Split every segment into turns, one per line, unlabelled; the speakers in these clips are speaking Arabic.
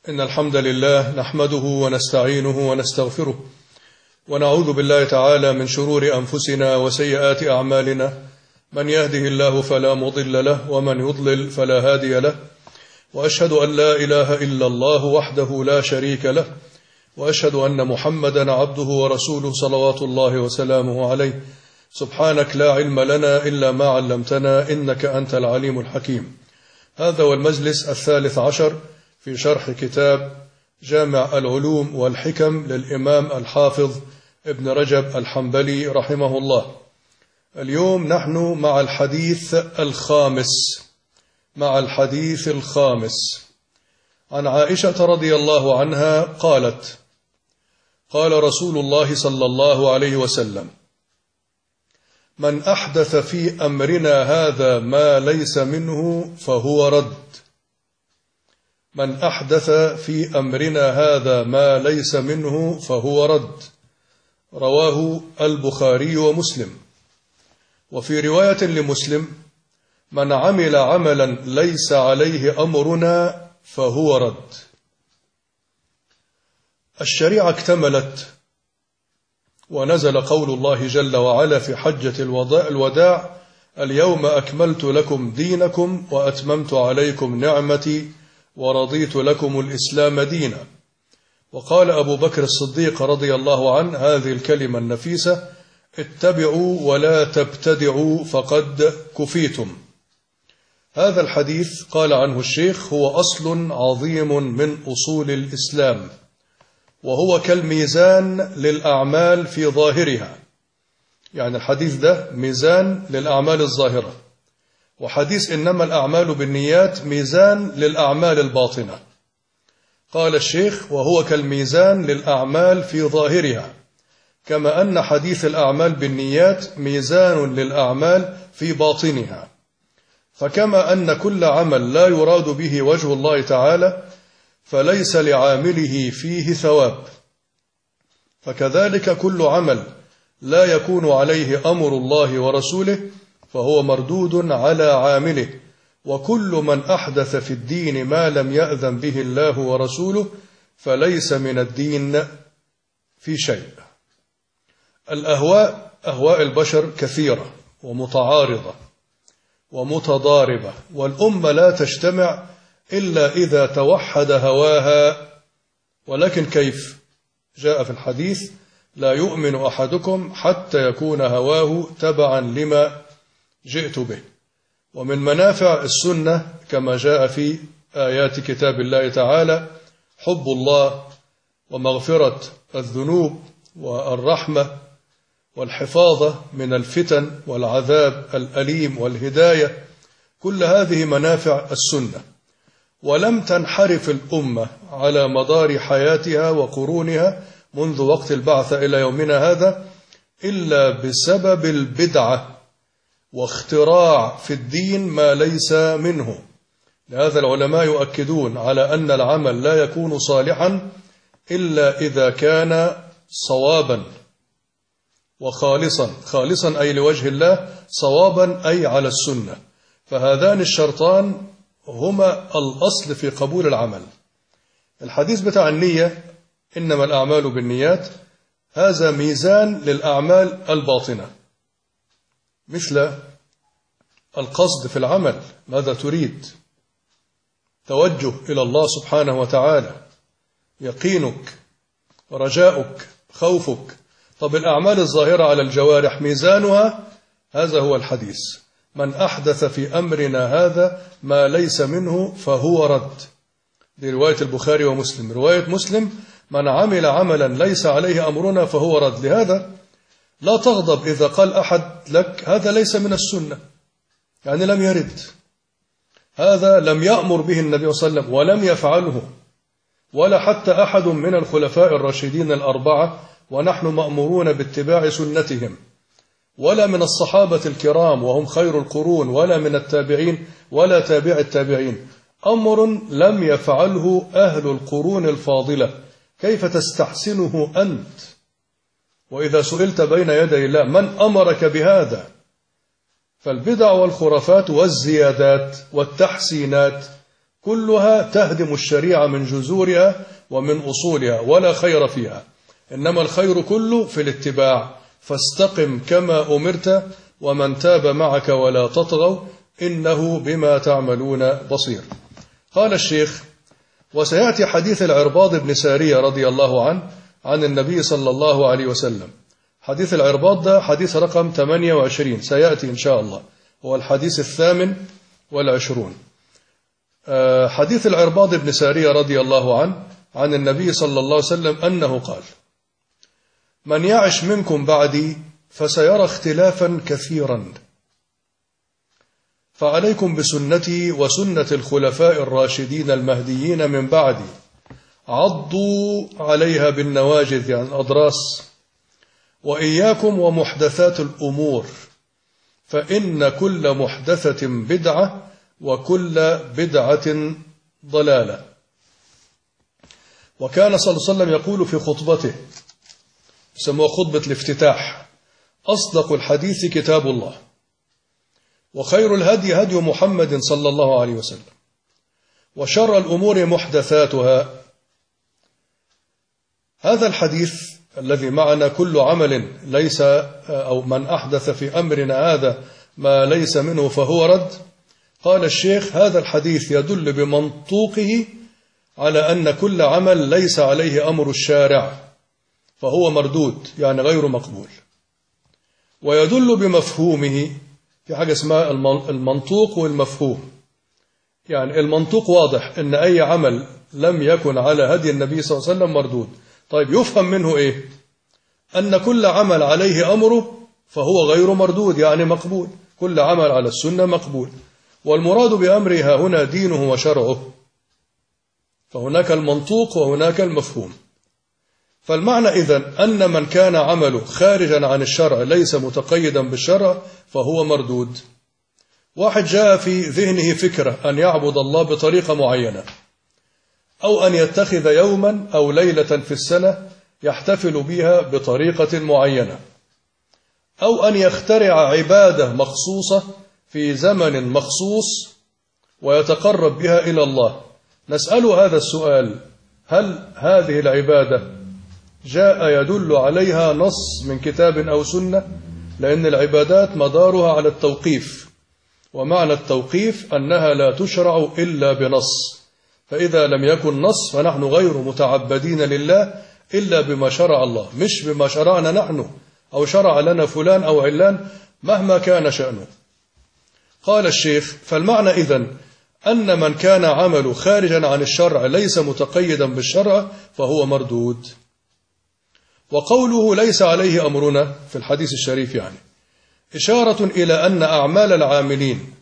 إن الحمد لله نحمده ونستعينه ونستغفره ونعوذ بالله تعالى من شرور أنفسنا وسيئات أعمالنا. من يهده الله فلا مضل له ومن يضلل فلا هادي له، وأشهد أن لا إله إلا الله وحده لا شريك له، وأشهد أن محمدا عبده ورسوله صلوات الله وسلامه عليه. سبحانك لا علم لنا إلا ما علمتنا إنك أنت العليم الحكيم. هذا هو المجلس 13 في شرح كتاب جامع العلوم والحكم للإمام الحافظ ابن رجب الحنبلي رحمه الله. اليوم نحن مع الحديث الخامس عن عائشة رضي الله عنها قالت: قال رسول الله صلى الله عليه وسلم: من أحدث في أمرنا هذا ما ليس منه فهو رد. من أحدث في أمرنا هذا ما ليس منه فهو رد. رواه البخاري ومسلم. وفي رواية لمسلم: من عمل عملا ليس عليه أمرنا فهو رد. الشريعة اكتملت ونزل قول الله جل وعلا في حجة الوداع: اليوم أكملت لكم دينكم وأتممت عليكم نعمتي ورضيت لكم الإسلام دينا. وقال أبو بكر الصديق رضي الله عنه هذه الكلمة النفيسة: اتبعوا ولا تبتدعوا فقد كفيتم. هذا الحديث قال عنه الشيخ هو أصل عظيم من أصول الإسلام، وهو كالميزان للأعمال في ظاهرها. يعني الحديث ده ميزان للأعمال الظاهرة، وحديث إنما الأعمال بالنيات ميزان للأعمال الباطنة. قال الشيخ: وهو كالميزان للأعمال في ظاهرها، كما أن حديث الأعمال بالنيات ميزان للأعمال في باطنها. فكما أن كل عمل لا يراد به وجه الله تعالى فليس لعامله فيه ثواب، فكذلك كل عمل لا يكون عليه أمر الله ورسوله فهو مردود على عامله. وكل من أحدث في الدين ما لم يأذن به الله ورسوله فليس من الدين في شيء. أهواء البشر كثيرة ومتعارضة ومتضاربة، والأمة لا تجتمع إلا إذا توحد هواها. ولكن كيف؟ جاء في الحديث: لا يؤمن أحدكم حتى يكون هواه تبعا لما جئت به. ومن منافع السنة كما جاء في آيات كتاب الله تعالى حب الله ومغفرة الذنوب والرحمة والحفاظة من الفتن والعذاب الأليم والهداية. كل هذه منافع السنة. ولم تنحرف الأمة على مدار حياتها وقرونها منذ وقت البعث إلى يومنا هذا إلا بسبب البدعة واختراع في الدين ما ليس منه. لهذا العلماء يؤكدون على أن العمل لا يكون صالحا إلا إذا كان صوابا وخالصا. خالصا أي لوجه الله، صوابا أي على السنة. فهذان الشرطان هما الأصل في قبول العمل. الحديث بتاع النية إنما الأعمال بالنيات هذا ميزان للأعمال الباطنة، مثل القصد في العمل، ماذا تريد؟ توجه إلى الله سبحانه وتعالى، يقينك، رجاؤك، خوفك. طب الأعمال الظاهرة على الجوارح ميزانها هذا هو الحديث: من أحدث في أمرنا هذا ما ليس منه فهو رد. دي رواية البخاري ومسلم. رواية مسلم: من عمل عملا ليس عليه أمرنا فهو رد. لهذا لا تغضب إذا قال أحد لك هذا ليس من السنة، يعني لم يرد، هذا لم يأمر به النبي صلى الله عليه وسلم ولم يفعله، ولا حتى أحد من الخلفاء الراشدين الأربعة، ونحن مأمورون باتباع سنتهم، ولا من الصحابة الكرام وهم خير القرون، ولا من التابعين ولا تابع التابعين. أمر لم يفعله أهل القرون الفاضلة، كيف تستحسنه أنت؟ وإذا سئلت بين يدي الله من أمرك بهذا؟ فالبدع والخرافات والزيادات والتحسينات كلها تهدم الشريعة من جذورها ومن أصولها ولا خير فيها، إنما الخير كله في الاتباع. فاستقم كما أمرت ومن تاب معك ولا تطغوا إنه بما تعملون بصير. قال الشيخ: وسيأتي حديث العرباض بن سارية رضي الله عنه عن النبي صلى الله عليه وسلم. حديث العرباض ده حديث رقم 28 سيأتي إن شاء الله، هو الحديث 28. حديث العرباض بن سارية رضي الله عنه عن النبي صلى الله عليه وسلم أنه قال: من يعش منكم بعدي فسيرى اختلافا كثيرا، فعليكم بسنتي وسنة الخلفاء الراشدين المهديين من بعدي، عضوا عليها بالنواجذ يعني الأضراس، وإياكم ومحدثات الأمور، فإن كل محدثة بدعة وكل بدعة ضلالة. وكان صلى الله عليه وسلم يقول في خطبته، يسموها خطبة الافتتاح: أصدق الحديث كتاب الله، وخير الهدي هدي محمد صلى الله عليه وسلم، وشر الأمور محدثاتها. هذا الحديث الذي معنا: كل عمل ليس أو من أحدث في أمرنا هذا ما ليس منه فهو رد. قال الشيخ: هذا الحديث يدل بمنطوقه على أن كل عمل ليس عليه أمر الشارع فهو مردود، يعني غير مقبول. ويدل بمفهومه، في حاجة اسمها المنطوق والمفهوم. يعني المنطوق واضح أن أي عمل لم يكن على هدي النبي صلى الله عليه وسلم مردود. طيب يفهم منه إيه؟ أن كل عمل عليه أمره فهو غير مردود، يعني مقبول. كل عمل على السنة مقبول. والمراد بأمرها هنا دينه وشرعه، فهناك المنطوق وهناك المفهوم. فالمعنى إذن أن من كان عمله خارجا عن الشرع ليس متقيدا بالشرع فهو مردود. واحد جاء في ذهنه فكرة أن يعبد الله بطريقة معينة، أو أن يتخذ يوما أو ليلة في السنة يحتفل بها بطريقة معينة، أو أن يخترع عبادة مخصوصة في زمن مخصوص ويتقرب بها إلى الله. نسأل هذا السؤال: هل هذه العبادة جاء يدل عليها نص من كتاب أو سنة؟ لأن العبادات مدارها على التوقيف، ومعنى التوقيف أنها لا تشرع إلا بنص. فإذا لم يكن نص فنحن غير متعبدين لله إلا بما شرع الله، مش بما شرعنا نحن أو شرع لنا فلان أو علان مهما كان شأنه. قال الشيخ: فالمعنى إذن أن من كان عمله خارجا عن الشرع ليس متقيدا بالشرع فهو مردود. وقوله ليس عليه أمرنا في الحديث الشريف يعني إشارة إلى أن أعمال العاملين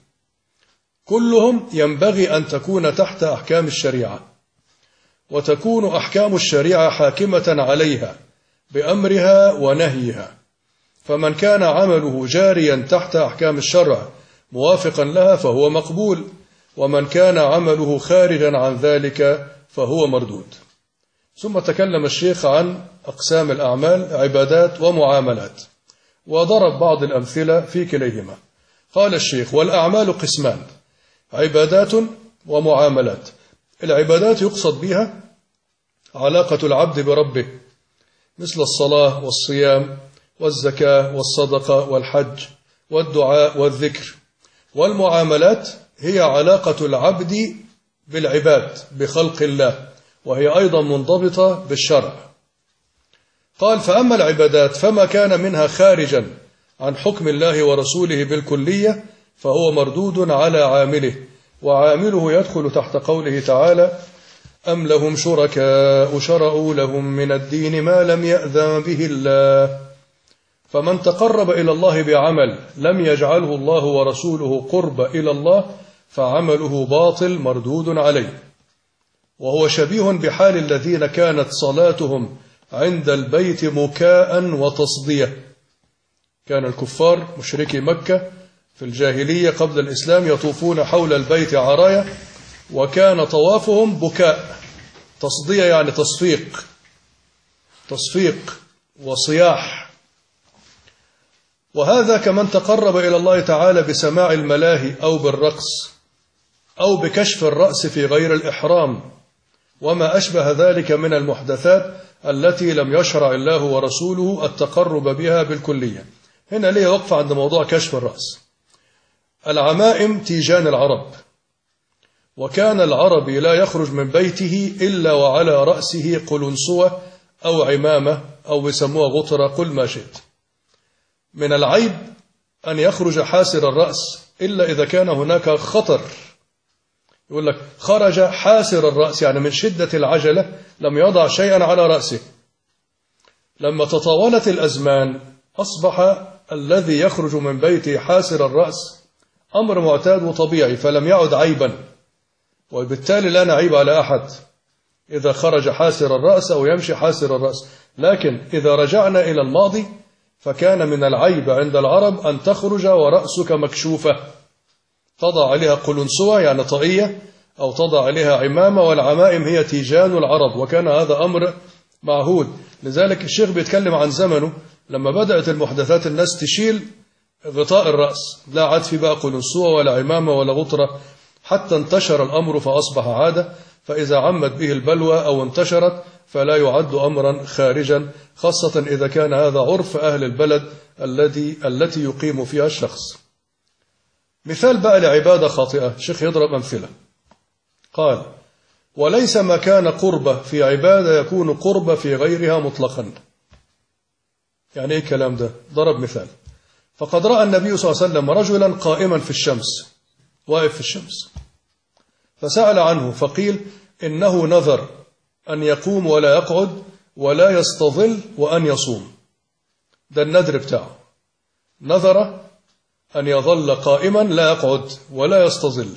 كلهم ينبغي أن تكون تحت أحكام الشريعة، وتكون أحكام الشريعة حاكمة عليها بأمرها ونهيها. فمن كان عمله جاريا تحت أحكام الشرع موافقا لها فهو مقبول، ومن كان عمله خارجا عن ذلك فهو مردود. ثم تكلم الشيخ عن أقسام الأعمال: عبادات ومعاملات، وضرب بعض الأمثلة في كليهما. قال الشيخ: والأعمال قسمان: عبادات ومعاملات. العبادات يقصد بها علاقة العبد بربه، مثل الصلاة والصيام والزكاة والصدقة والحج والدعاء والذكر. والمعاملات هي علاقة العبد بالعباد بخلق الله، وهي أيضا منضبطة بالشرع. قال: فأما العبادات فما كان منها خارجا عن حكم الله ورسوله بالكلية فهو مردود على عامله، وعامله يدخل تحت قوله تعالى: أم لهم شركاء شرعوا لهم من الدين ما لم يأذن به الله. فمن تقرب إلى الله بعمل لم يجعله الله ورسوله قرب إلى الله فعمله باطل مردود عليه. وهو شبيه بحال الذين كانت صلاتهم عند البيت مكاء وتصدية. كان الكفار مشركي مكة في الجاهلية قبل الإسلام يطوفون حول البيت عرايا، وكان طوافهم بكاء. تصدية يعني تصفيق وصياح. وهذا كمن تقرب إلى الله تعالى بسماع الملاهي أو بالرقص أو بكشف الرأس في غير الإحرام، وما أشبه ذلك من المحدثات التي لم يشرع الله ورسوله التقرب بها بالكلية. هنا ليه وقف عند موضوع كشف الرأس. العمائم تيجان العرب، وكان العربي لا يخرج من بيته إلا وعلى رأسه قلنسوة أو عمامة أو بيسموها غطرة، قل ما شئت. من العيب أن يخرج حاسر الرأس إلا إذا كان هناك خطر. يقول لك خرج حاسر الرأس، يعني من شدة العجلة لم يضع شيئا على رأسه. لما تطاولت الأزمان أصبح الذي يخرج من بيته حاسر الرأس أمر معتاد وطبيعي، فلم يعد عيبا، وبالتالي لا نعيب على أحد إذا خرج حاسر الرأس أو يمشي حاسر الرأس. لكن إذا رجعنا إلى الماضي فكان من العيب عند العرب أن تخرج ورأسك مكشوفة، تضع عليها قلنسوة يعني طاقية، أو تضع عليها عمامة، والعمائم هي تيجان العرب، وكان هذا أمر معهود. لذلك الشيخ بيتكلم عن زمنه لما بدأت المحدثات الناس تشيل غطاء الرأس، لا عاد في بقى قلنسوة ولا عمامة ولا غطرة، حتى انتشر الأمر فأصبح عادة. فإذا عمت به البلوى أو انتشرت فلا يعد أمرا خارجا، خاصة إذا كان هذا عرف أهل البلد التي يقيم فيها الشخص. مثال بقى لعبادة خاطئة، الشيخ يضرب أمثلة. قال: وليس ما كان قربة في عبادة يكون قربة في غيرها مطلقا. يعني إيه الكلام ده؟ ضرب مثال: فقد رأى النبي صلى الله عليه وسلم رجلا قائما في الشمس، واقف في الشمس، فسأل عنه فقيل إنه نذر أن يقوم ولا يقعد ولا يستظل وأن يصوم. ده النذر بتاعه، نذر أن يظل قائما لا يقعد ولا يستظل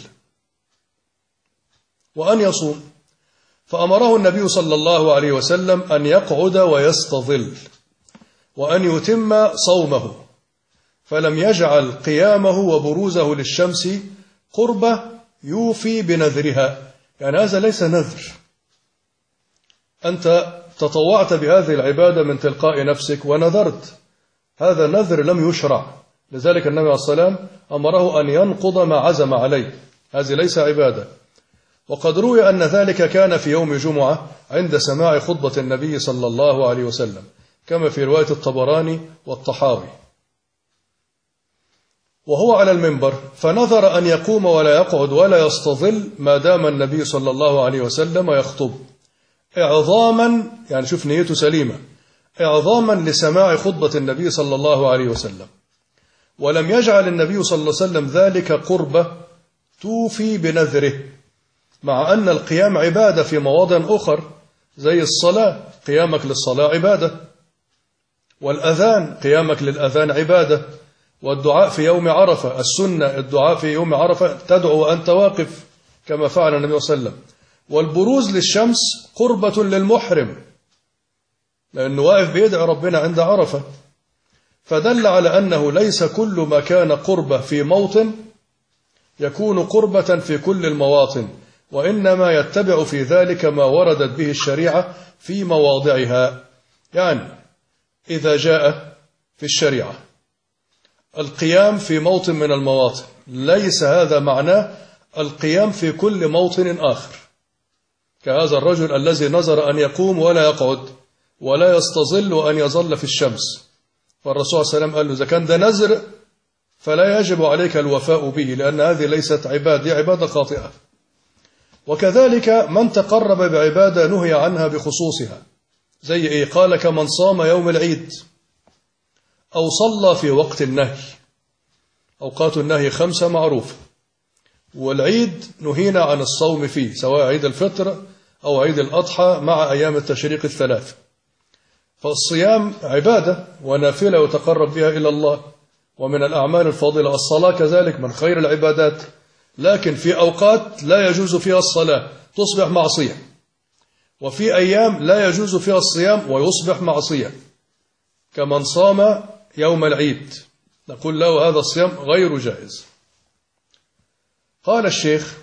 وأن يصوم، فأمره النبي صلى الله عليه وسلم أن يقعد ويستظل وأن يتم صومه، فلم يجعل قيامه وبروزه للشمس قربة يوفي بنذرها. يعني هذا ليس نذر، أنت تطوعت بهذه العبادة من تلقاء نفسك ونذرت، هذا نذر لم يشرع. لذلك النبي عليه الصلاة والسلام أمره أن ينقض ما عزم عليه، هذه ليس عبادة. وقد روي أن ذلك كان في يوم جمعة عند سماع خطبة النبي صلى الله عليه وسلم، كما في رواية الطبراني والطحاوي، وهو على المنبر فنذر أن يقوم ولا يقعد ولا يستظل ما دام النبي صلى الله عليه وسلم يخطب، إعظاما، يعني شوف نيته سليمة، إعظاما لسماع خطبة النبي صلى الله عليه وسلم. ولم يجعل النبي صلى الله عليه وسلم ذلك قربة توفي بنذره، مع أن القيام عبادة في مواضع أخر زي الصلاة، قيامك للصلاة عبادة، والأذان قيامك للأذان عبادة، والدعاء في يوم عرفة السنة، الدعاء في يوم عرفة تدعو وأنت واقف كما فعل النبي صلى الله عليه وسلم. والبروز للشمس قربة للمحرم لأنه واقف بيدعي ربنا عند عرفة، فدل على أنه ليس كل ما كان قربة في موطن يكون قربة في كل المواطن، وإنما يتبع في ذلك ما وردت به الشريعة في مواضعها. يعني إذا جاء في الشريعة القيام في موطن من المواطن، ليس هذا معناه القيام في كل موطن آخر، كهذا الرجل الذي نذر أن يقوم ولا يقعد ولا يستظل وأن يظل في الشمس، فالرسول صلى الله عليه وسلم قال له إذا كان ده نذر فلا يجب عليك الوفاء به، لأن هذه ليست عبادة، دي عبادة خاطئة. وكذلك من تقرب بعبادة نهي عنها بخصوصها، زي إيه؟ قال كمن صام يوم العيد أو صلى في وقت النهي. أوقات النهي 5 معروفة، والعيد نهينا عن الصوم فيه، سواء عيد الفطر أو عيد الأضحى مع أيام التشريق 3. فالصيام عبادة ونافلة يتقرب بها إلى الله، ومن الأعمال الفاضلة. الصلاة كذلك من خير العبادات، لكن في أوقات لا يجوز فيها الصلاة تصبح معصية، وفي أيام لا يجوز فيها الصيام ويصبح معصية، كمن صام يوم العيد نقول له هذا الصيام غير جائز. قال الشيخ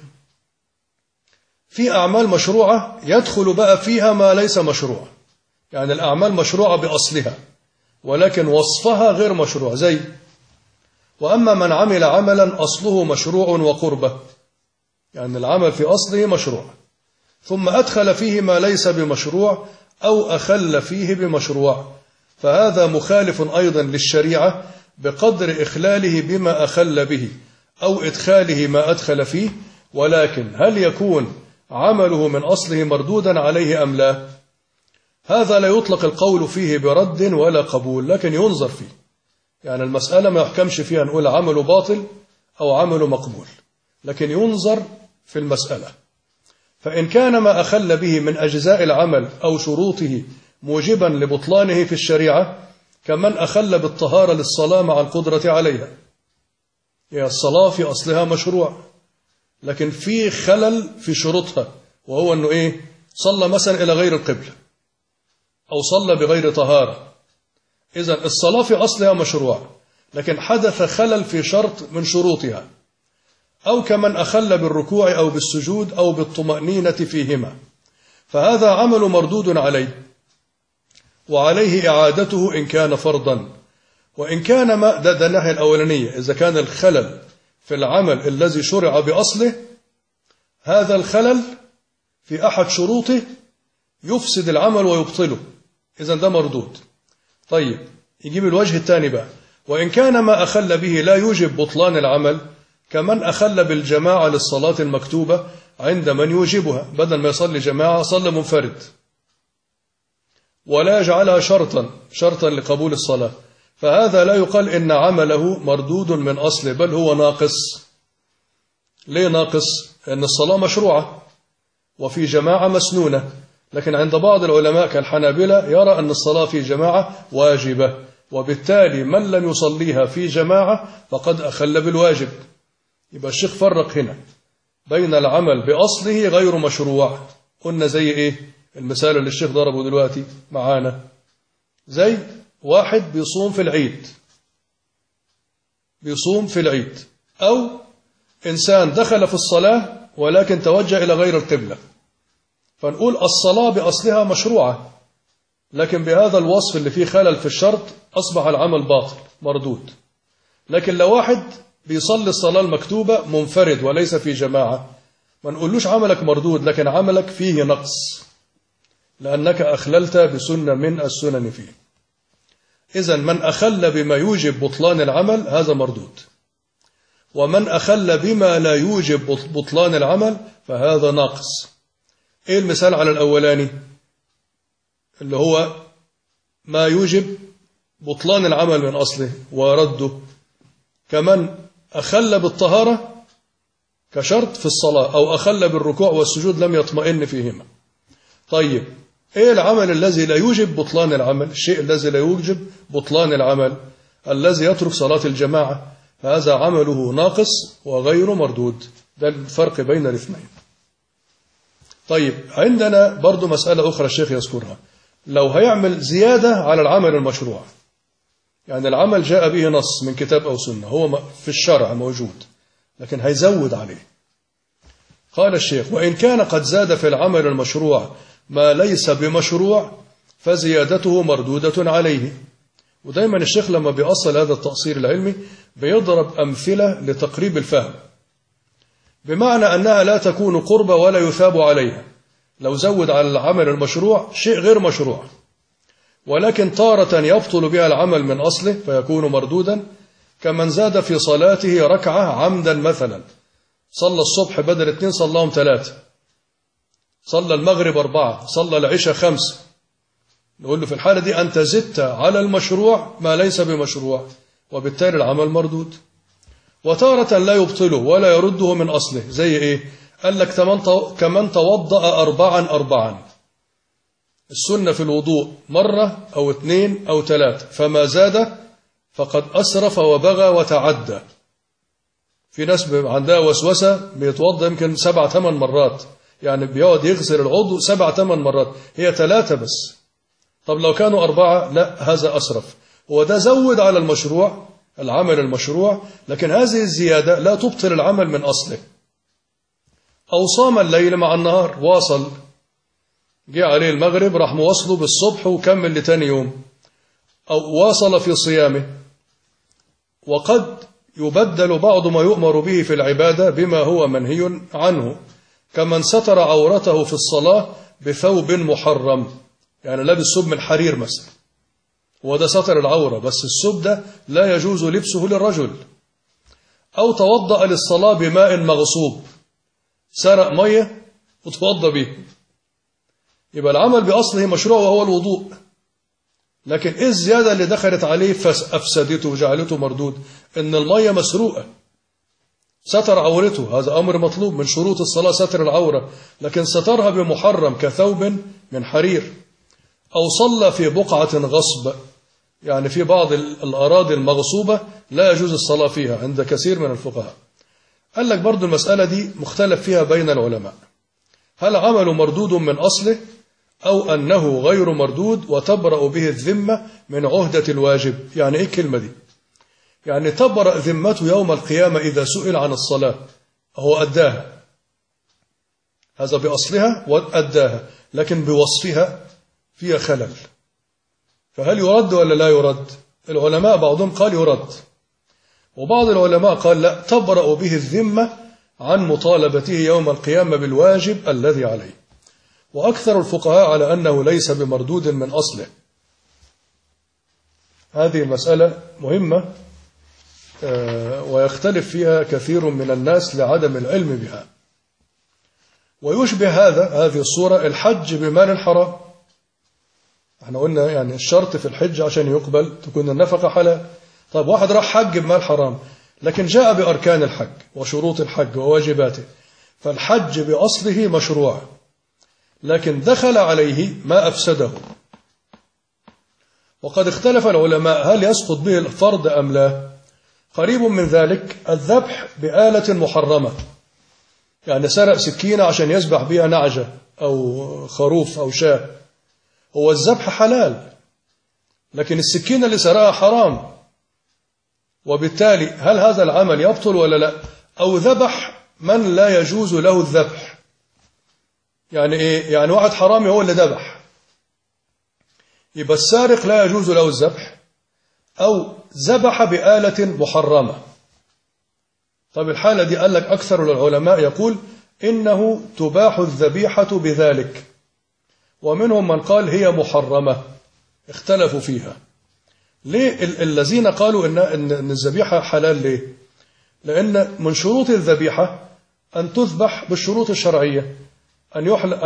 في أعمال مشروعة يدخل بقى فيها ما ليس مشروع، يعني الأعمال مشروعة بأصلها ولكن وصفها غير مشروع، زي وأما من عمل عملا أصله مشروع وقربة، يعني العمل في أصله مشروع، ثم أدخل فيه ما ليس بمشروع أو أخل فيه بمشروع، فهذا مخالف أيضا للشريعة بقدر إخلاله بما أخل به أو إدخاله ما أدخل فيه. ولكن هل يكون عمله من أصله مردودا عليه أم لا؟ هذا لا يطلق القول فيه برد ولا قبول، لكن ينظر فيه. يعني المسألة ما يحكمش فيها نقول عمله باطل أو عمله مقبول، لكن ينظر في المسألة. فإن كان ما أخل به من أجزاء العمل أو شروطه موجبا لبطلانه في الشريعة، كمن أخل بالطهارة للصلاة مع القدرة عليها. هي الصلاة في أصلها مشروع، لكن في خلل في شروطها، وهو أنه صلى مثلا إلى غير القبلة أو صلى بغير طهارة. إذن الصلاة في أصلها مشروع، لكن حدث خلل في شرط من شروطها. أو كمن أخل بالركوع أو بالسجود أو بالطمأنينة فيهما، فهذا عمل مردود عليه، وعليه إعادته إن كان فرضا. وإن كان ما ده الناحية الأولانية، إذا كان الخلل في العمل الذي شرع بأصله، هذا الخلل في أحد شروطه يفسد العمل ويبطله، إذن ده مردود. طيب، يجيب الوجه الثاني بقى. وإن كان ما أخل به لا يوجب بطلان العمل، كمن أخل بالجماعة للصلاة المكتوبة عند من يوجبها، بدل ما يصلي جماعة صلى منفرد، ولا يجعلها شرطا لقبول الصلاة، فهذا لا يقال إن عمله مردود من أصله، بل هو ناقص. ليه ناقص؟ لأن الصلاة مشروعة وفي جماعة مسنونة، لكن عند بعض العلماء كالحنابلة يرى أن الصلاة في جماعة واجبة، وبالتالي من لم يصليها في جماعة فقد أخل بالواجب. يبقى الشيخ فرق هنا بين العمل بأصله غير مشروع. قلنا زي المثال اللي الشيخ ضربه دلوقتي معانا، زي واحد بيصوم في العيد، أو إنسان دخل في الصلاة ولكن توجه إلى غير القبلة، فنقول الصلاة بأصلها مشروعة، لكن بهذا الوصف اللي فيه خلل في الشرط أصبح العمل باطل مردود. لكن لو واحد بيصلي الصلاة المكتوبة منفرد وليس في جماعة، ما نقولوش عملك مردود، لكن عملك فيه نقص، لأنك أخللت بسنة من السنن فيه. إذن من أخل بما يوجب بطلان العمل هذا مردود، ومن أخل بما لا يوجب بطلان العمل فهذا ناقص. المثال على الأولاني اللي هو ما يوجب بطلان العمل من أصله ورده، كمن أخل بالطهارة كشرط في الصلاة، أو أخل بالركوع والسجود لم يطمئن فيهما. طيب، العمل الذي لا يوجب بطلان العمل؟ الشيء الذي لا يوجب بطلان العمل الذي يترك صلاة الجماعة، هذا عمله ناقص وغير مردود. ده الفرق بين الاثنين. طيب، عندنا برضو مسألة أخرى الشيخ يذكرها. لو هيعمل زيادة على العمل المشروع، يعني العمل جاء به نص من كتاب أو سنة، هو في الشرع موجود، لكن هيزود عليه. قال الشيخ: وإن كان قد زاد في العمل المشروع ما ليس بمشروع فزيادته مردودة عليه. ودايما الشيخ لما بيأصل هذا التأصيل العلمي بيضرب أمثلة لتقريب الفهم، بمعنى أنها لا تكون قربة ولا يثاب عليها. لو زود على العمل المشروع شيء غير مشروع، ولكن تارة يبطل بها العمل من أصله فيكون مردودا، كمن زاد في صلاته ركعة عمدا، مثلا صلى الصبح بدل 2 صلاهم 3، صلى المغرب 4، صلى العشاء 5. نقول له في الحالة دي أنت زدت على المشروع ما ليس بمشروع، وبالتالي العمل مردود. وتارة لا يبطله ولا يرده من أصله، زي قال لك كمن توضأ 4 السنة في الوضوء مرة أو 2 أو 3، فما زاد فقد أسرف وبغى وتعدى. في ناس عندها وسوسة بيتوضأ يمكن 7-8 مرات، يعني بيقعد يغسل العضو 7-8 مرات، هي 3 بس. طب لو كانوا 4 لا، هذا أسرف. هو ده زود على المشروع، العمل المشروع، لكن هذه الزيادة لا تبطل العمل من أصله. أو صام الليل مع النهار، واصل، جاء عليه المغرب راح مواصله بالصبح وكمل لتاني يوم، أو واصل في صيامه، وقد يبدل بعض ما يؤمر به في العبادة بما هو منهي عنه، كمن ستر عورته في الصلاة بثوب محرم، يعني لابس ثوب من حرير مثلا، وده ستر العورة، بس الثوب ده لا يجوز لبسه للرجل. أو توضأ للصلاة بماء مغصوب، سرق مية وتوضأ به، يبقى العمل بأصله مشروع وهو الوضوء، لكن إيه الزيادة اللي دخلت عليه فأفسدته وجعلته مردود؟ إن المية مسروقة، ستر عورته، هذا أمر مطلوب من شروط الصلاة ستر العورة، لكن سترها بمحرم كثوب من حرير. أو صلى في بقعة غصب، يعني في بعض الأراضي المغصوبة لا يجوز الصلاة فيها عند كثير من الفقهاء. قال لك برضو المسألة دي مختلف فيها بين العلماء، هل عمل مردود من أصله أو أنه غير مردود وتبرأ به الذمة من عهدة الواجب. يعني إيه الكلمة دي؟ يعني تبرأ ذمته يوم القيامة إذا سئل عن الصلاة، هو أداها، هذا بأصلها وأداها، لكن بوصفها فيها خلل، فهل يرد ولا لا يرد؟ العلماء بعضهم قال يرد، وبعض العلماء قال لا، تبرأ به الذمة عن مطالبته يوم القيامة بالواجب الذي عليه. وأكثر الفقهاء على أنه ليس بمردود من أصله. هذه المسألة مهمة ويختلف فيها كثير من الناس لعدم العلم بها. ويشبه هذه الصورة الحج بمال حرام. احنا قلنا يعني الشرط في الحج عشان يقبل تكون النفقة حلال. طيب واحد راح حج بمال حرام، لكن جاء بأركان الحج وشروط الحج وواجباته، فالحج بأصله مشروع، لكن دخل عليه ما أفسده. وقد اختلف العلماء هل يسقط به الفرض أم لا. قريب من ذلك الذبح بآلة محرمة، يعني سرق سكينة عشان يذبح بها نعجة أو خروف أو شاة، هو الذبح حلال لكن السكينة اللي سرقها حرام، وبالتالي هل هذا العمل يبطل ولا لا؟ أو ذبح من لا يجوز له الذبح. يعني إيه؟ يعني واحد حرامي هو اللي ذبح، يبقى السارق لا يجوز له الذبح، أو ذبح بآلة محرمة. طب الحالة دي قال لك أكثر العلماء يقول إنه تباح الذبيحة بذلك، ومنهم من قال هي محرمة، اختلفوا فيها. ليه الذين قالوا إن الذبيحة حلال؟ ليه؟ لأن من شروط الذبيحة أن تذبح بالشروط الشرعية، أن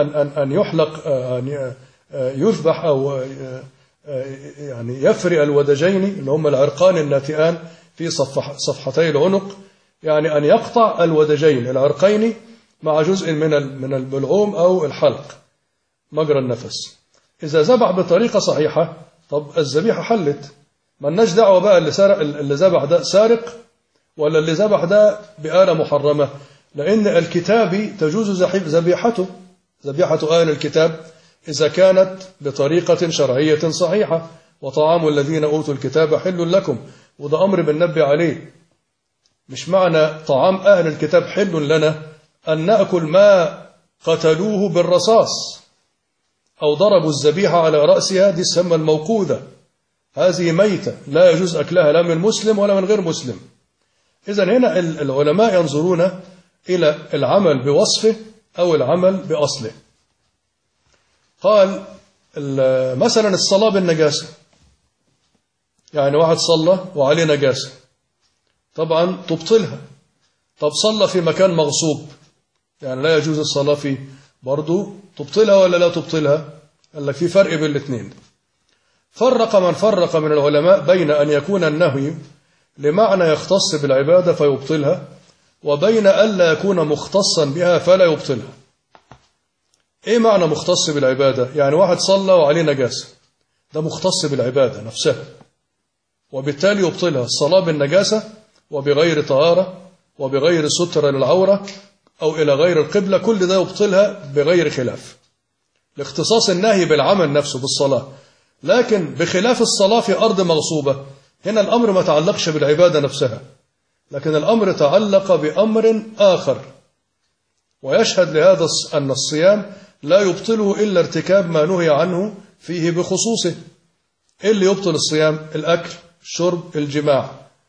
يذبح أو يعني يفرئ الودجين اللي هم العرقان الناتئان في صفحتي العنق، يعني أن يقطع الودجين العرقين مع جزء من البلعوم أو الحلق مجرى النفس. إذا ذبح بطريقة صحيحة طب الذبيحة حلت، ما لناش دعوة بقى اللي ذبح ده سارق ولا اللي ذبح ده بآلة محرمة، لأن الكتاب تجوز ذبيحته، ذبيحة أهل الكتاب إذا كانت بطريقة شرعية صحيحة، وطعام الذين أوتوا الكتاب حل لكم، وده أمر بننبه عليه. مش معنى طعام أهل الكتاب حل لنا أن نأكل ما قتلوه بالرصاص أو ضربوا الذبيحة على رأسها، دي تسمى الموقوذة، هذه ميتة لا يجوز أكلها لا من مسلم ولا من غير مسلم. إذن هنا العلماء ينظرون إلى العمل بوصفه أو العمل بأصله. قال مثلا الصلاة بالنجاسة، يعني واحد صلى وعليه نجاسة طبعا تبطلها. طب صلى في مكان مغصوب يعني لا يجوز الصلاة فيه، برضو تبطلها ولا لا تبطلها؟ قال لك في فرق بين الاثنين. فرق من فرق من العلماء بين أن يكون النهي لمعنى يختص بالعبادة فيبطلها، وبين ألا يكون مختصا بها فلا يبطلها. إيه معنى مختص بالعبادة؟ يعني واحد صلى وعليه نجاسة، ده مختص بالعبادة نفسها، وبالتالي يبطلها. الصلاة بالنجاسة وبغير طهارة وبغير ستر للعورة أو إلى غير القبلة، كل ده يبطلها بغير خلاف، لاختصاص النهي بالعمل نفسه بالصلاة. لكن بخلاف الصلاة في أرض مغصوبة، هنا الأمر ما تعلقش بالعبادة نفسها، لكن الأمر تعلق بأمر آخر، ويشهد لهذا أن الصيام لا يبطله إلا ارتكاب ما نهي عنه فيه بخصوصه. إيه اللي يبطل الصيام؟ الأكل، الشرب، الجماع.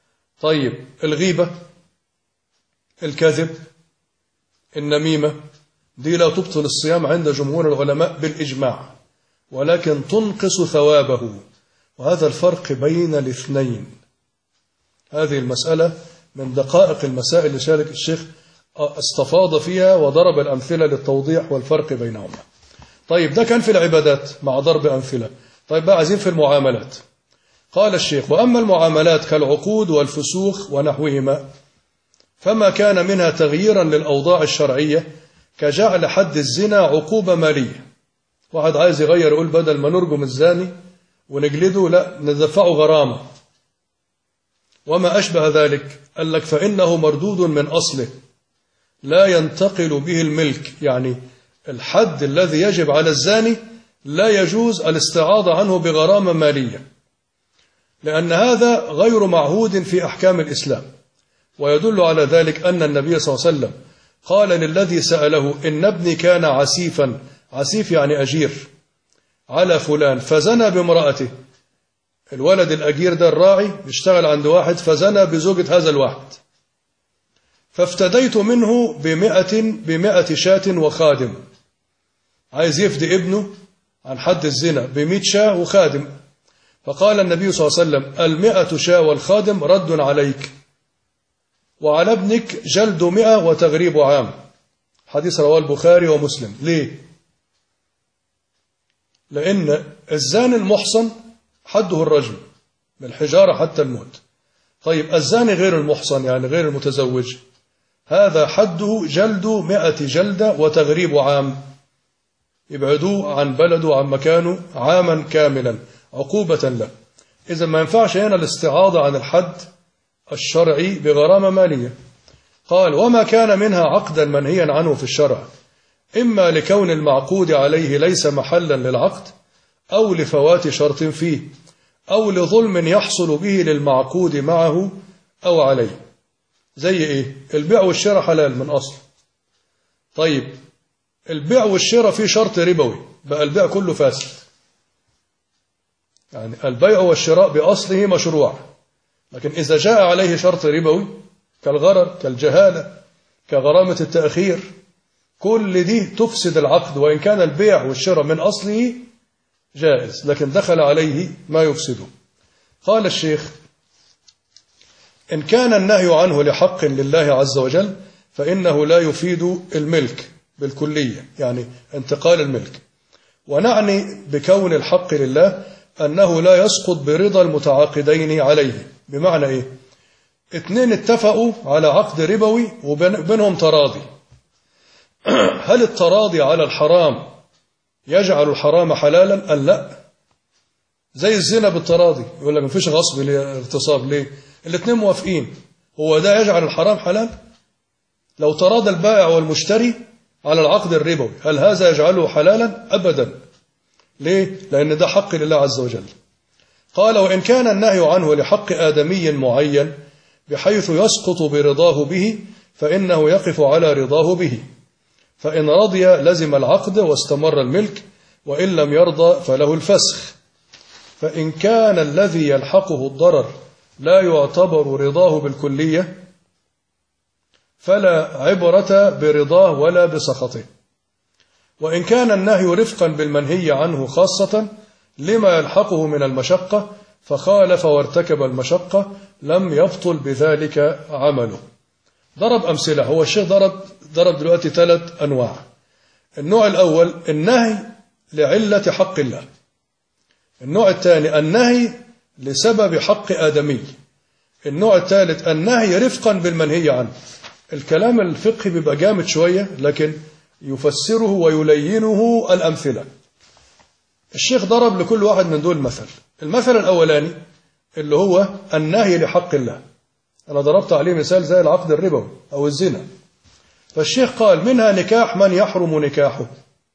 طيب الغيبة، الكذب، النميمة، دي لا تبطل الصيام عند جمهور العلماء بالإجماع، ولكن تنقص ثوابه، وهذا الفرق بين الاثنين. هذه المسألة من دقائق المسائل اللي شارك الشيخ استفاض فيها وضرب الأمثلة للتوضيح والفرق بينهما. طيب ده كان في العبادات مع ضرب أمثلة. طيب بقى عايزين في المعاملات. قال الشيخ: وأما المعاملات كالعقود والفسوخ ونحوهما فما كان منها تغييرا للأوضاع الشرعية كجعل حد الزنا عقوبة مالية. واحد عايز يغير، يقول بدل ما نرجم الزاني ونجلده لا ندفعه غرامة وما أشبه ذلك. قال لك: فإنه مردود من أصله لا ينتقل به الملك، يعني الحد الذي يجب على الزاني لا يجوز الاستعاضة عنه بغرامة مالية، لأن هذا غير معهود في أحكام الإسلام. ويدل على ذلك أن النبي صلى الله عليه وسلم قال للذي سأله: إن ابني كان عسيفا، عسيف يعني أجير، على فلان فزنى بامرأته. الولد الأجير ده الراعي بيشتغل عند واحد فزنى بزوجة هذا الواحد، فافتديت منه بمئة شاة وخادم. عايز يفدي ابنه عن حد الزنا ب100 شاة وخادم. فقال النبي صلى الله عليه وسلم: 100 شاة والخادم رد عليك، وعلى ابنك جلد 100 وتغريب عام. حديث رواه البخاري ومسلم. ليه؟ لأن الزاني المحصن حده الرجم بالحجارة حتى الموت. طيب الزاني غير المحصن يعني غير المتزوج، هذا حده جلد 100 جلدة وتغريب عام، يبعدوه عن بلده وعن مكانه عاما كاملا عقوبة له. إذا ما ينفعش هنا الاستعاضة عن الحد الشرعي بغرامة مالية. قال: وما كان منها عقدا منهيا عنه في الشرع، إما لكون المعقود عليه ليس محلا للعقد، أو لفوات شرط فيه، أو لظلم يحصل به للمعقود معه أو عليه. زي إيه؟ البيع والشراء حلال من أصل. طيب البيع والشراء فيه شرط ربوي، بقى البيع كله فاسد. يعني البيع والشراء بأصله مشروع، لكن إذا جاء عليه شرط ربوي كالغرر كالجهالة كغرامة التأخير، كل دي تفسد العقد، وإن كان البيع والشراء من أصله جائز لكن دخل عليه ما يفسده. قال الشيخ: إن كان النهي عنه لحق لله عز وجل فإنه لا يفيد الملك بالكلية، يعني انتقال الملك. ونعني بكون الحق لله أنه لا يسقط برضا المتعاقدين عليه. بمعنى إيه؟ اتنين اتفقوا على عقد ربوي وبينهم تراضي، هل التراضي على الحرام يجعل الحرام حلالا؟ قال لا. زي الزنا بالتراضي، يقول لك مفيش غصب اغتصاب. ليه؟ الاثنين موافقين، هو ده يجعل الحرام حلال؟ لو تراضى البائع والمشتري على العقد الربوي هل هذا يجعله حلالا؟ أبدا. ليه؟ لأن ده حق لله عز وجل. قال: وإن كان النهي عنه لحق آدمي معين بحيث يسقط برضاه به فإنه يقف على رضاه به، فإن رضي لزم العقد واستمر الملك، وإن لم يرضى فله الفسخ. فإن كان الذي يلحقه الضرر لا يعتبر رضاه بالكلية فلا عبرة برضاه ولا بسخطه. وإن كان النهي رفقا بالمنهي عنه خاصة لما يلحقه من المشقة فخالف وارتكب المشقة لم يبطل بذلك عمله. ضرب أمثلة. هو الشيخ ضرب دلوقتي 3 أنواع. النوع الأول النهي لعلة حق الله. النوع الثاني النهي لسبب حق آدمي. النوع الثالث النهي رفقا بالمنهي عنه. الكلام الفقهي بيبقى جامد شوية لكن يفسره ويلينه الأمثلة. الشيخ ضرب لكل واحد من دول مثل. المثل الأولاني اللي هو النهي لحق الله، أنا ضربت عليه مثال زي العقد الربوي أو الزنا. فالشيخ قال: منها نكاح من يحرم نكاحه.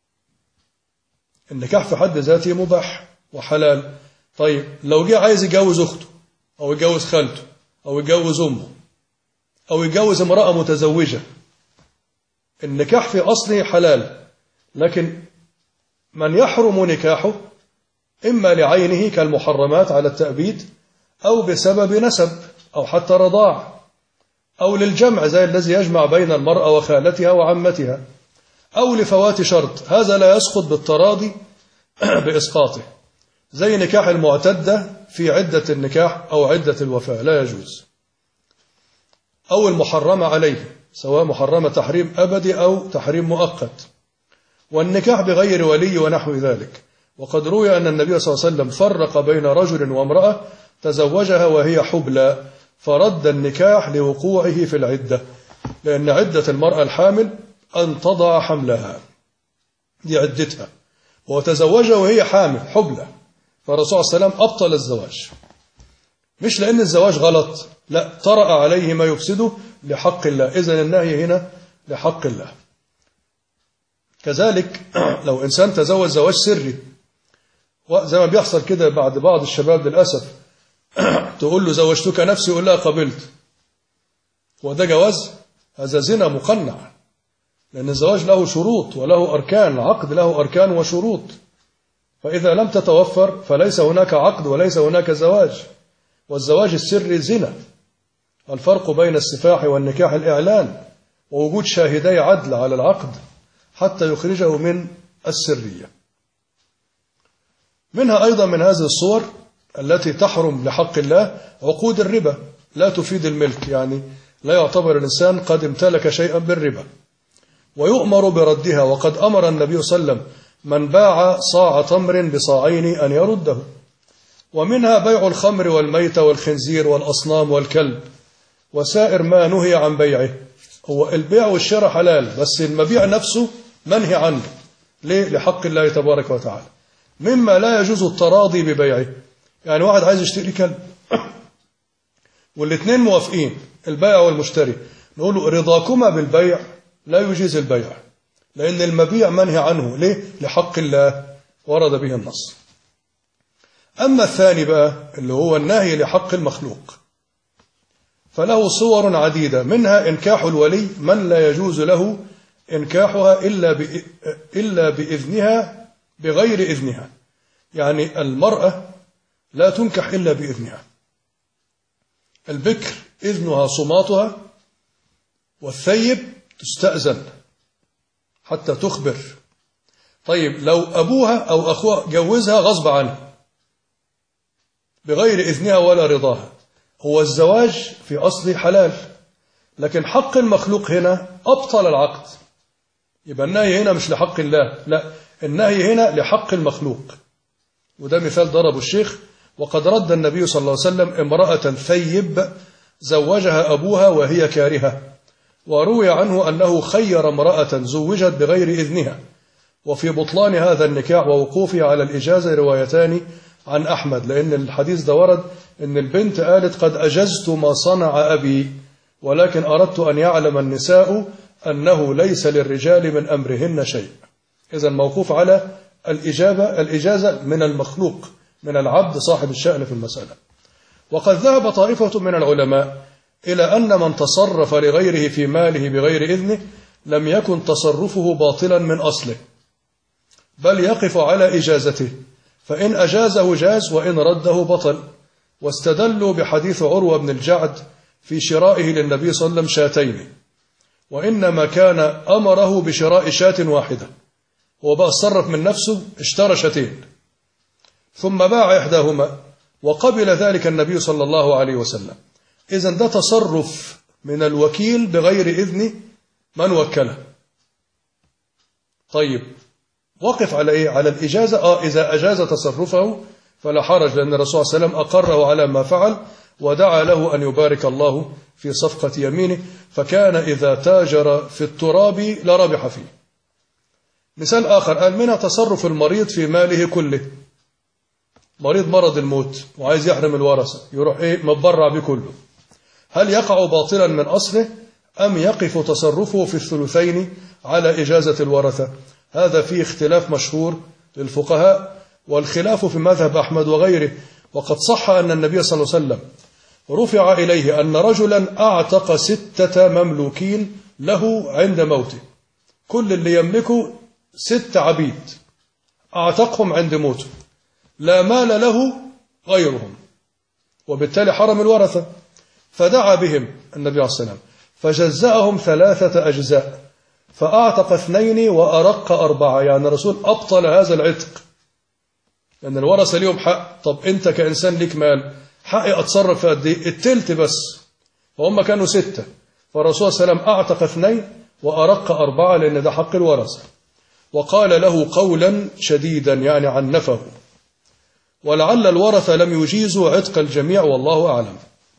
النكاح في حد ذاته مباح وحلال. طيب لو جه عايز يجوز أخته أو يجوز خالته أو يجوز أمه أو يجوز امرأة متزوجة، النكاح في أصله حلال، لكن من يحرم نكاحه إما لعينه كالمحرمات على التأبيد أو بسبب نسب أو حتى رضاع، أو للجمع زي الذي يجمع بين المرأة وخالتها وعمتها، أو لفوات شرط، هذا لا يسقط بالتراضي بإسقاطه، زي نكاح المعتدة في عدة النكاح أو عدة الوفاة لا يجوز، أو المحرمة عليه سواء محرمة تحريم أبدي أو تحريم مؤقت، والنكاح بغير ولي ونحو ذلك. وقد روي أن النبي صلى الله عليه وسلم فرق بين رجل وامرأة تزوجها وهي حبلى فرد النكاح لوقوعه في العدة، لأن عدة المرأة الحامل أن تضع حملها، دي عدتها، وتزوجها وهي حامل حبلى، فالرسول صلى الله عليه وسلم أبطل الزواج، مش لأن الزواج غلط، لا، طرأ عليه ما يفسده لحق الله، إذن النهي هنا لحق الله. كذلك لو إنسان تزوج زواج سري، زي ما بيحصل كده بعد بعض الشباب للأسف، تقول له زوجتك نفسي، يقول لها قبلت، وده جواز؟ هذا زنا مقنع، لأن الزواج له شروط وله أركان، العقد له أركان وشروط، فإذا لم تتوفر فليس هناك عقد وليس هناك زواج، والزواج السري زنا. الفرق بين السفاح والنكاح الإعلان ووجود شاهدي عدل على العقد حتى يخرجه من السرية. منها أيضا من هذه الصور التي تحرم لحق الله عقود الربا، لا تفيد الملك، يعني لا يعتبر الإنسان قد امتلك شيئا بالربا، ويؤمر بردها، وقد أمر النبي صلى الله عليه وسلم من باع صاع تمر بصاعين أن يرده. ومنها بيع الخمر والميت والخنزير والأصنام والكلب وسائر ما نهي عن بيعه. هو البيع والشراء حلال، بس المبيع نفسه منهي عنه، ليه؟ لحق الله تبارك وتعالى. مما لا يجوز التراضي ببيعه، يعني واحد عايز يشتري كلب والاثنين موافقين، البائع والمشتري، نقول له رضاكما بالبيع لا يجيز البيع، لأن المبيع منهي عنه، ليه؟ لحق الله، ورد به النص. أما الثاني بقى اللي هو النهي لحق المخلوق، فله صور عديدة، منها إنكاح الولي من لا يجوز له إنكاحها إلا بإذنها بغير إذنها، يعني المرأة لا تنكح إلا بإذنها، البكر إذنها صماتها، والثيب تستأذن حتى تخبر. طيب لو أبوها أو أخوها جوزها غصب عنها بغير إذنها ولا رضاها، هو الزواج في أصله حلال، لكن حق المخلوق هنا أبطل العقد، يبقى النهي هنا مش لحق الله، لا، النهي هنا لحق المخلوق. وده مثال ضربه الشيخ. وقد رد النبي صلى الله عليه وسلم امرأة ثيب زوجها أبوها وهي كارهة، وروي عنه أنه خير امرأة زوجت بغير إذنها. وفي بطلان هذا النكاح ووقوفه على الإجازة روايتان عن أحمد، لأن الحديث ده ورد أن البنت قالت قد أجزت ما صنع أبي، ولكن أردت أن يعلم النساء أنه ليس للرجال من أمرهن شيء. إذن موقوف على الإجازة من المخلوق، من العبد صاحب الشأن في المسألة. وقد ذهب طائفة من العلماء إلى أن من تصرف لغيره في ماله بغير إذنه لم يكن تصرفه باطلا من أصله، بل يقف على إجازته، فإن أجازه جاز وإن رده بطل. واستدلوا بحديث عروة بن الجعد في شرائه للنبي صلى الله عليه وسلم شاتين، وإنما كان أمره بشراء شاة واحدة، هو بقى صرف من نفسه اشترى شاتين ثم باع إحداهما، وقبل ذلك النبي صلى الله عليه وسلم. إذن ده تصرف من الوكيل بغير إذن من وكله. طيب وقف على إيه؟ على الإجازة. إذا أجاز تصرفه فلا حرج، لأن الرسول صلى الله عليه وسلم أقره على ما فعل ودعا له أن يبارك الله في صفقة يمينه، فكان إذا تاجر في التراب لربح فيه. مثال آخر قال منها تصرف المريض في ماله كله، مريض مرض الموت وعايز يحرم الورثة، يروح متبرع بكله، هل يقع باطلا من أصله أم يقف تصرفه في الثلثين على إجازة الورثة؟ هذا فيه اختلاف مشهور للفقهاء، والخلاف في مذهب أحمد وغيره. وقد صح أن النبي صلى الله عليه وسلم رفع إليه أن رجلا أعتق 6 مملوكين له عند موته، كل اللي يملكه 6 عبيد أعتقهم عند موته، لا مال له غيرهم، وبالتالي حرم الورثة. فدعا بهم النبي عليه الصلاة والسلام فجزأهم 3 أجزاء، فأعتق 2 وأرق 4. يعني الرسول أبطل هذا العتق، لأن الورثة ليهم حق. طب أنت كإنسان ليك مال، حقي أتصرف في قد إيه؟ التلت بس، فهم كانوا 6، فالرسول صلى الله عليه وسلم أعتق 2 وأرق 4 لأن ده حق الورثة. وقال له قولا شديدا يعني عنفه. ولعل الورثة لم يجيزوا عتق الجميع والله أعلم.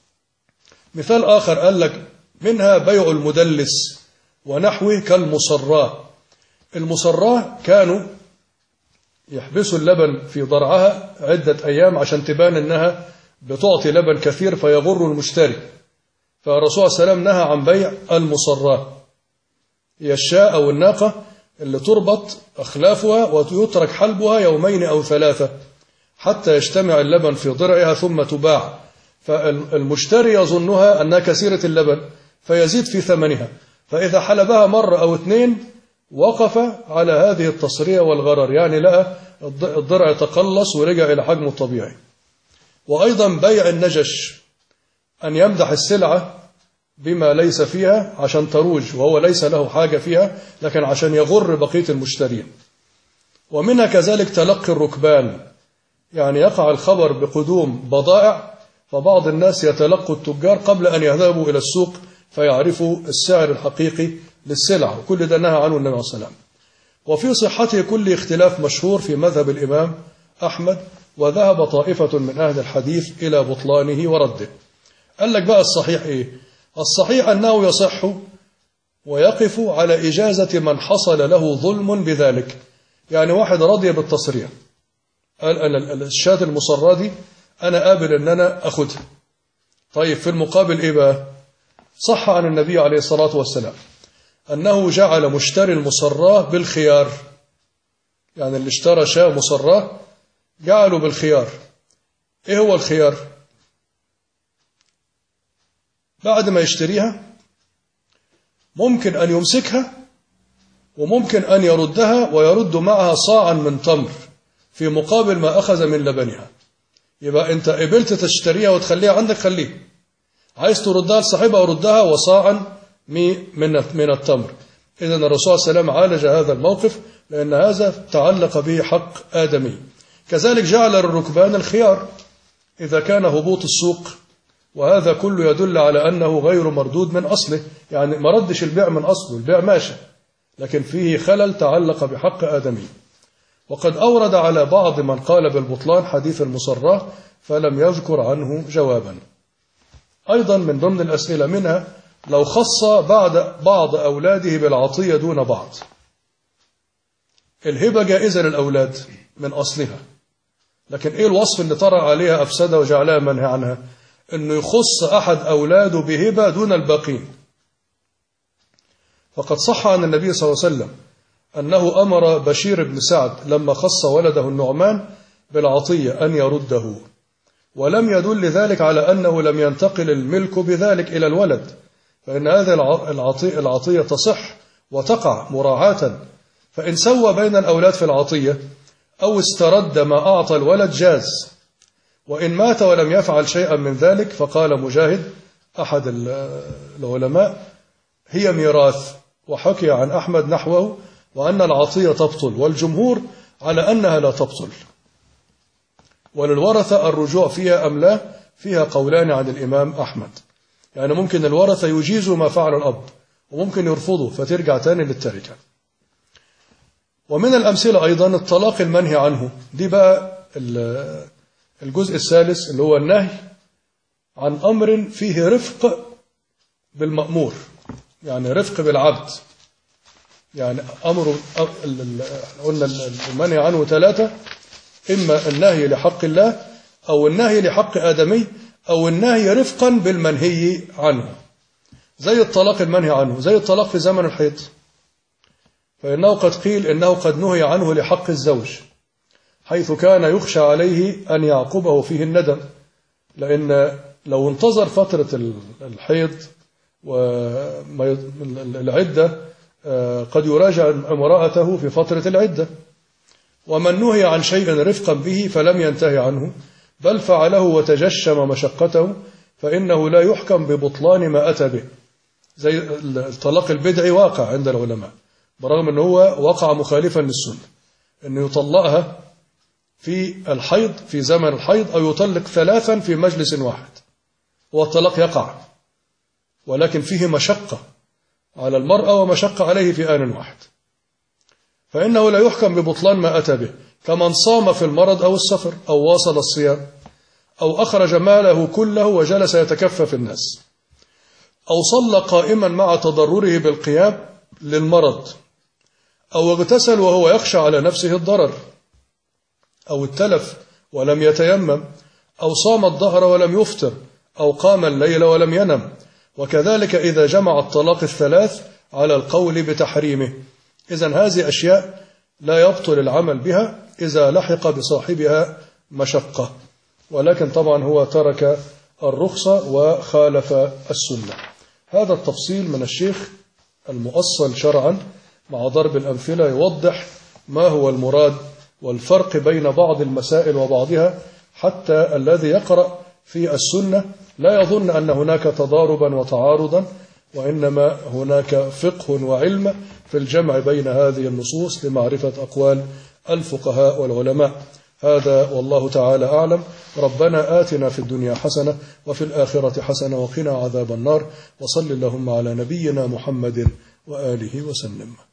مثال آخر قال لك منها بيع المدلس ونحوه كالمصراه. المصراه كانوا يحبسوا اللبن في ضرعها عدة أيام عشان تبان أنها بتعطي لبن كثير فيغر المشتري، فالرسول صلى الله عليه وسلم نهى عن بيع المصراه، هي الشاة أو الناقة اللي تربط أخلافها ويترك حلبها 2 أو 3 حتى يجتمع اللبن في ضرعها ثم تباع، فالمشتري يظنها أنها كثيرة اللبن فيزيد في ثمنها، فإذا حلبها مرة أو 2 وقف على هذه التصرية والغرر، يعني لقى الضرع تقلص ورجع إلى حجمه الطبيعي. وأيضا بيع النجش، أن يمدح السلعة بما ليس فيها عشان تروج وهو ليس له حاجة فيها، لكن عشان يغر بقية المشترين. ومنها كذلك تلقي الركبان، يعني يقع الخبر بقدوم بضائع فبعض الناس يتلقوا التجار قبل أن يذهبوا إلى السوق فيعرفوا السعر الحقيقي للسلع، وكل ده نهى عنه النبي عليه الصلاة والسلام. وفي صحته كل اختلاف مشهور في مذهب الإمام أحمد، وذهب طائفة من أهل الحديث إلى بطلانه ورده. قال لك بقى الصحيح إيه؟ الصحيح أنه يصح ويقف على إجازة من حصل له ظلم بذلك. يعني واحد رضي بالتصريح، قال أنا الشاة المصرة دي أنا قابل أن أنا أخذها، طيب في المقابل إيه بقى؟ صح عن النبي عليه الصلاة والسلام أنه جعل مشتري المصراه بالخيار، يعني اللي اشترى شاة مصراه جعله بالخيار. إيه هو الخيار؟ بعد ما يشتريها ممكن أن يمسكها وممكن أن يردها ويرد معها صاعا من تمر في مقابل ما أخذ من لبنها. يبقى أنت قبلت تشتريها وتخليها عندك، خليها، عايز تردها لصاحبها وردها وصاعا من التمر. إذن الرسول صلى الله عليه وسلم عالج هذا الموقف لأن هذا تعلق به حق آدمي. كذلك جعل الركبان الخيار إذا كان هبوط السوق، وهذا كله يدل على أنه غير مردود من أصله، يعني ما ردش البيع من أصله، البيع ماشي لكن فيه خلل تعلق بحق آدمي. وقد أورد على بعض من قال بالبطلان حديث المصراه فلم يذكر عنه جوابا. أيضا من ضمن الأسئلة منها لو خص بعض أولاده بالعطية دون بعض. الهبة جائزة للأولاد من أصلها، لكن إيه الوصف اللي طرأ عليها أفسدها وجعلها منهي عنها؟ أنه يخص أحد أولاده بهبة دون الباقين. فقد صح عن النبي صلى الله عليه وسلم أنه أمر بشير بن سعد لما خص ولده النعمان بالعطية أن يرده، ولم يدل ذلك على أنه لم ينتقل الملك بذلك إلى الولد، فإن هذه العطية تصح وتقع مراعاة، فإن سوى بين الأولاد في العطية أو استرد ما أعطى الولد جاز. وإن مات ولم يفعل شيئا من ذلك فقال مجاهد أحد العلماء هي ميراث، وحكي عن أحمد نحوه وأن العطية تبطل، والجمهور على أنها لا تبطل. وللورثة الرجوع فيها أم لا؟ فيها قولان عن الإمام أحمد، يعني ممكن الورثة يجيزوا ما فعل الأب وممكن يرفضوا فترجع تاني للتركة. ومن الأمثلة أيضا الطلاق المنهي عنه، دي بقى الجزء الثالث اللي هو النهي عن أمر فيه رفق بالمأمور، يعني رفق بالعبد. يعني أمر قلنا المنهي عنه 3، إما النهي لحق الله أو النهي لحق آدمي أو النهي رفقا بالمنهي عنه. زي الطلاق المنهي عنه، زي الطلاق في زمن الحيض، فإنه قد قيل إنه قد نهي عنه لحق الزوج، حيث كان يخشى عليه أن يعقبه فيه الندم، لأن لو انتظر فترة الحيض والعدة قد يراجع امرأته في فترة العدة. ومن نهي عن شيء رفقا به فلم ينتهي عنه بل فعله وتجشم مشقته، فإنه لا يحكم ببطلان ما أتى به. زي الطلاق البدعي واقع عند العلماء برغم أنه هو وقع مخالفا للسنة، أنه يطلقها في الحيض في زمن الحيض أو يطلق 3 في مجلس واحد، والطلاق يقع ولكن فيه مشقة على المرأة ومشقة عليه في آن واحد، فإنه لا يحكم ببطلان ما أتى به، كمن صام في المرض أو السفر أو واصل الصيام أو أخرج ماله كله وجلس يتكفف الناس أو صلى قائما مع تضرره بالقيام للمرض أو اغتسل وهو يخشى على نفسه الضرر أو التلف ولم يتيمم أو صام الظهر ولم يفطر أو قام الليل ولم ينم. وكذلك إذا جمع الطلاق 3 على القول بتحريمه. إذن هذه أشياء لا يبطل العمل بها إذا لحق بصاحبها مشقة، ولكن طبعا هو ترك الرخصة وخالف السنة. هذا التفصيل من الشيخ المؤصل شرعا مع ضرب الأمثلة يوضح ما هو المراد والفرق بين بعض المسائل وبعضها، حتى الذي يقرأ في السنة لا يظن أن هناك تضاربا وتعارضا، وإنما هناك فقه وعلم في الجمع بين هذه النصوص لمعرفة أقوال الفقهاء والعلماء. هذا والله تعالى أعلم. ربنا آتنا في الدنيا حسنة وفي الآخرة حسنة وقنا عذاب النار، وصل اللهم على نبينا محمد وآله وسلم.